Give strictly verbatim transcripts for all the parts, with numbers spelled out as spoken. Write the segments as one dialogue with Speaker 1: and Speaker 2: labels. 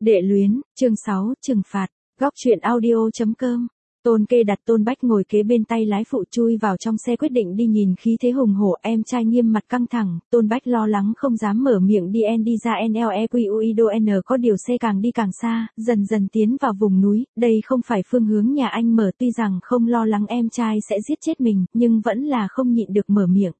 Speaker 1: Đệ luyến, chương sáu, trừng phạt, góc truyện audio chấm com. Tôn Kê đặt Tôn Bách ngồi kế bên tay lái phụ chui vào trong xe quyết định đi nhìn khí thế hùng hổ, em trai nghiêm mặt căng thẳng, Tôn Bách lo lắng không dám mở miệng đi en đi ra en lẹ quy u i đô en có điều xe càng đi càng xa, dần dần tiến vào vùng núi, đây không phải phương hướng nhà anh mở, tuy rằng không lo lắng em trai sẽ giết chết mình, nhưng vẫn là không nhịn được mở miệng.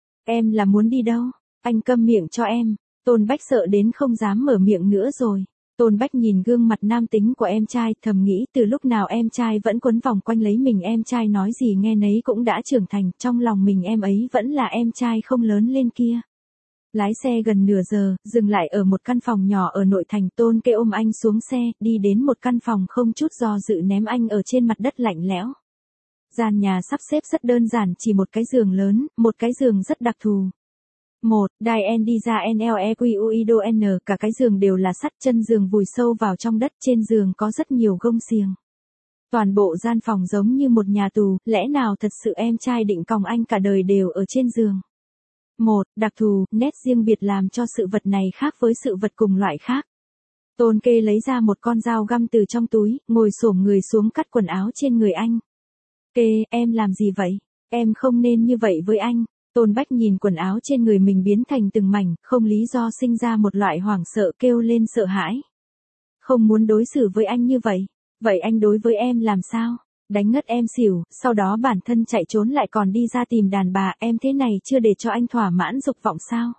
Speaker 1: Em là muốn đi đâu? Anh câm miệng cho em. Tôn Bách sợ đến không dám mở miệng nữa rồi. Tôn Bách nhìn gương mặt nam tính của em trai, thầm nghĩ từ lúc nào em trai vẫn quấn vòng quanh lấy mình, em trai nói gì nghe nấy cũng đã trưởng thành, trong lòng mình em ấy vẫn là em trai không lớn lên kia. Lái xe gần nửa giờ, dừng lại ở một căn phòng nhỏ ở nội thành, Tôn Kê ôm anh xuống xe, đi đến một căn phòng không chút do dự ném anh ở trên mặt đất lạnh lẽo. Gian nhà sắp xếp rất đơn giản, chỉ một cái giường lớn, một cái giường rất đặc thù. một. Đài en đi ra en lẹ quy u i đô en, cả cái giường đều là sắt, chân giường vùi sâu vào trong đất, trên giường có rất nhiều gông xiềng. Toàn bộ gian phòng giống như một nhà tù, lẽ nào thật sự em trai định còng anh cả đời đều ở trên giường. một. Đặc thù, nét riêng biệt làm cho sự vật này khác với sự vật cùng loại khác. Tôn Kê lấy ra một con dao găm từ trong túi, ngồi xổm người xuống cắt quần áo trên người anh. Kê, em làm gì vậy? Em không nên như vậy với anh. Tôn Bách nhìn quần áo trên người mình biến thành từng mảnh, không lý do sinh ra một loại hoảng sợ, kêu lên sợ hãi. Không muốn đối xử với anh như vậy. Vậy anh đối với em làm sao? Đánh ngất em xỉu, sau đó bản thân chạy trốn lại còn đi ra tìm đàn bà, em thế này chưa để cho anh thỏa mãn dục vọng sao?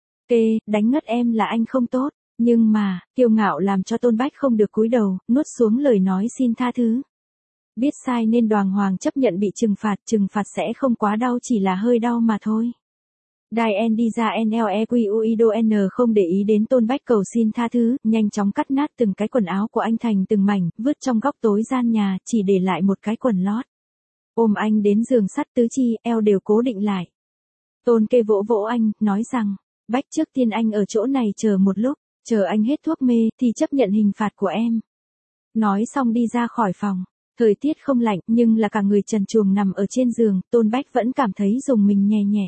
Speaker 1: Kê, đánh ngất em là anh không tốt, nhưng mà, kiêu ngạo làm cho Tôn Bách không được cúi đầu, nuốt xuống lời nói xin tha thứ. Biết sai nên đàng hoàng chấp nhận bị trừng phạt, trừng phạt sẽ không quá đau, chỉ là hơi đau mà thôi. Đài en đi ra en lẹ quy u i đô en không để ý đến Tôn Bách cầu xin tha thứ, nhanh chóng cắt nát từng cái quần áo của anh thành từng mảnh, vứt trong góc tối gian nhà, chỉ để lại một cái quần lót. Ôm anh đến giường sắt, tứ chi, eo đều cố định lại. Tôn Kê vỗ vỗ anh, nói rằng, Bách trước tiên anh ở chỗ này chờ một lúc, chờ anh hết thuốc mê, thì chấp nhận hình phạt của em. Nói xong đi ra khỏi phòng. Thời tiết không lạnh, nhưng là cả người trần truồng nằm ở trên giường, Tôn Bách vẫn cảm thấy rùng mình nhẹ nhẹ.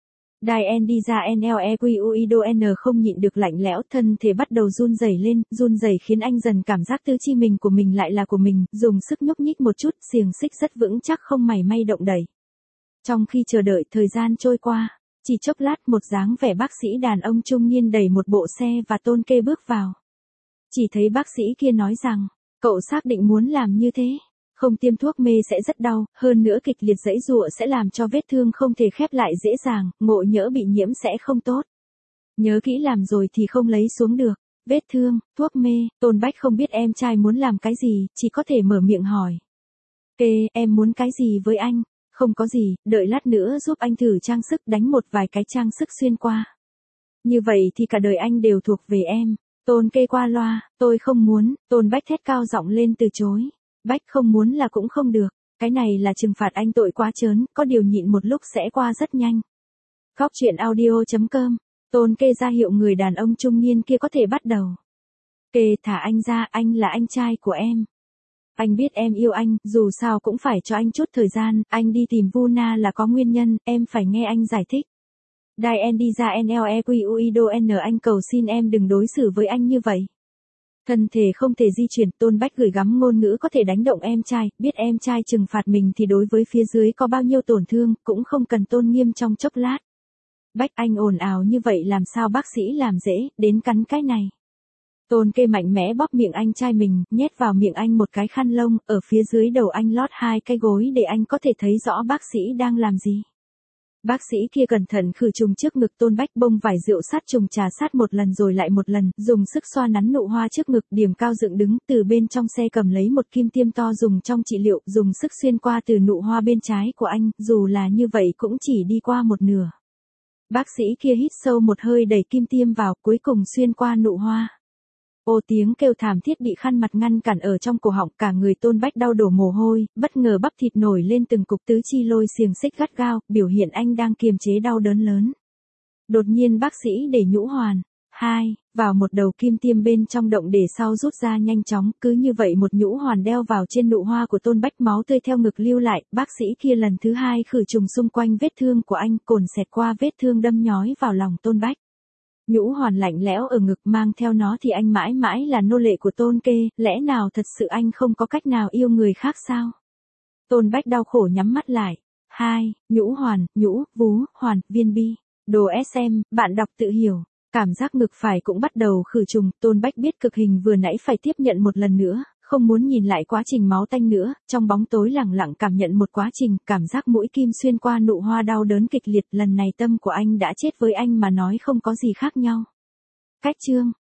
Speaker 1: Đài en đi ra en lẹ quy u i đô en không nhịn được lạnh lẽo, thân thể bắt đầu run rẩy lên, run rẩy khiến anh dần cảm giác tứ chi mình của mình lại là của mình, dùng sức nhúc nhích một chút, xiềng xích rất vững chắc không mảy may động đẩy. Trong khi chờ đợi thời gian trôi qua, chỉ chốc lát một dáng vẻ bác sĩ đàn ông trung niên đẩy một bộ xe và Tôn Kê bước vào. Chỉ thấy bác sĩ kia nói rằng, cậu xác định muốn làm như thế. Không tiêm thuốc mê sẽ rất đau, hơn nữa kịch liệt giãy giụa sẽ làm cho vết thương không thể khép lại dễ dàng, ngộ nhỡ bị nhiễm sẽ không tốt. Nhớ kỹ làm rồi thì không lấy xuống được. Vết thương, thuốc mê, Tôn Bách không biết em trai muốn làm cái gì, chỉ có thể mở miệng hỏi. Kê, em muốn cái gì với anh? Không có gì, đợi lát nữa giúp anh thử trang sức, đánh một vài cái trang sức xuyên qua. Như vậy thì cả đời anh đều thuộc về em. Tôn Kê qua loa, tôi không muốn, Tôn Bách thét cao giọng lên từ chối. Bách không muốn là cũng không được, cái này là trừng phạt anh tội quá trớn, có điều nhịn một lúc sẽ qua rất nhanh. Góc truyện audio chấm com, Tôn Kê ra hiệu người đàn ông trung niên kia có thể bắt đầu. Kê, thả anh ra, anh là anh trai của em. Anh biết em yêu anh, dù sao cũng phải cho anh chút thời gian, anh đi tìm Vu Na là có nguyên nhân, em phải nghe anh giải thích. Đài en đi ra en lẹ quy u i đô en, anh cầu xin em đừng đối xử với anh như vậy. Thân thể không thể di chuyển, Tôn Bách gửi gắm ngôn ngữ có thể đánh động em trai, biết em trai trừng phạt mình thì đối với phía dưới có bao nhiêu tổn thương, cũng không cần tôn nghiêm trong chốc lát. Bách, anh ồn ào như vậy làm sao bác sĩ làm dễ, đến cắn cái này. Tôn Kê mạnh mẽ bóp miệng anh trai mình, nhét vào miệng anh một cái khăn lông, ở phía dưới đầu anh lót hai cái gối để anh có thể thấy rõ bác sĩ đang làm gì. Bác sĩ kia cẩn thận khử trùng trước ngực Tôn Bách, bông vải rượu sát trùng trà sát một lần rồi lại một lần, dùng sức xoa nắn nụ hoa trước ngực, điểm cao dựng đứng, từ bên trong xe cầm lấy một kim tiêm to dùng trong trị liệu, dùng sức xuyên qua từ nụ hoa bên trái của anh, dù là như vậy cũng chỉ đi qua một nửa. Bác sĩ kia hít sâu một hơi đẩy kim tiêm vào, cuối cùng xuyên qua nụ hoa. Ô tiếng kêu thảm thiết bị khăn mặt ngăn cản ở trong cổ họng, cả người Tôn Bách đau đổ mồ hôi, bất ngờ bắp thịt nổi lên từng cục, tứ chi lôi xiềng xích gắt gao, biểu hiện anh đang kiềm chế đau đớn lớn. Đột nhiên bác sĩ để nhũ hoàn, hai, vào một đầu kim tiêm bên trong động để sau rút ra nhanh chóng, cứ như vậy một nhũ hoàn đeo vào trên nụ hoa của Tôn Bách, máu tươi theo ngực lưu lại, bác sĩ kia lần thứ hai khử trùng xung quanh vết thương của anh, cồn xẹt qua vết thương đâm nhói vào lòng Tôn Bách. Nhũ hoàn lạnh lẽo ở ngực, mang theo nó thì anh mãi mãi là nô lệ của Tôn Kê, lẽ nào thật sự anh không có cách nào yêu người khác sao? Tôn Bách đau khổ nhắm mắt lại. Hai, nhũ hoàn, nhũ, vú, hoàn, viên bi. Đồ ét em, bạn đọc tự hiểu. Cảm giác ngực phải cũng bắt đầu khử trùng, Tôn Bách biết cực hình vừa nãy phải tiếp nhận một lần nữa, không muốn nhìn lại quá trình máu tanh nữa, trong bóng tối lặng lặng cảm nhận một quá trình, cảm giác mũi kim xuyên qua nụ hoa đau đớn kịch liệt, lần này tâm của anh đã chết với anh mà nói không có gì khác nhau. Cách chương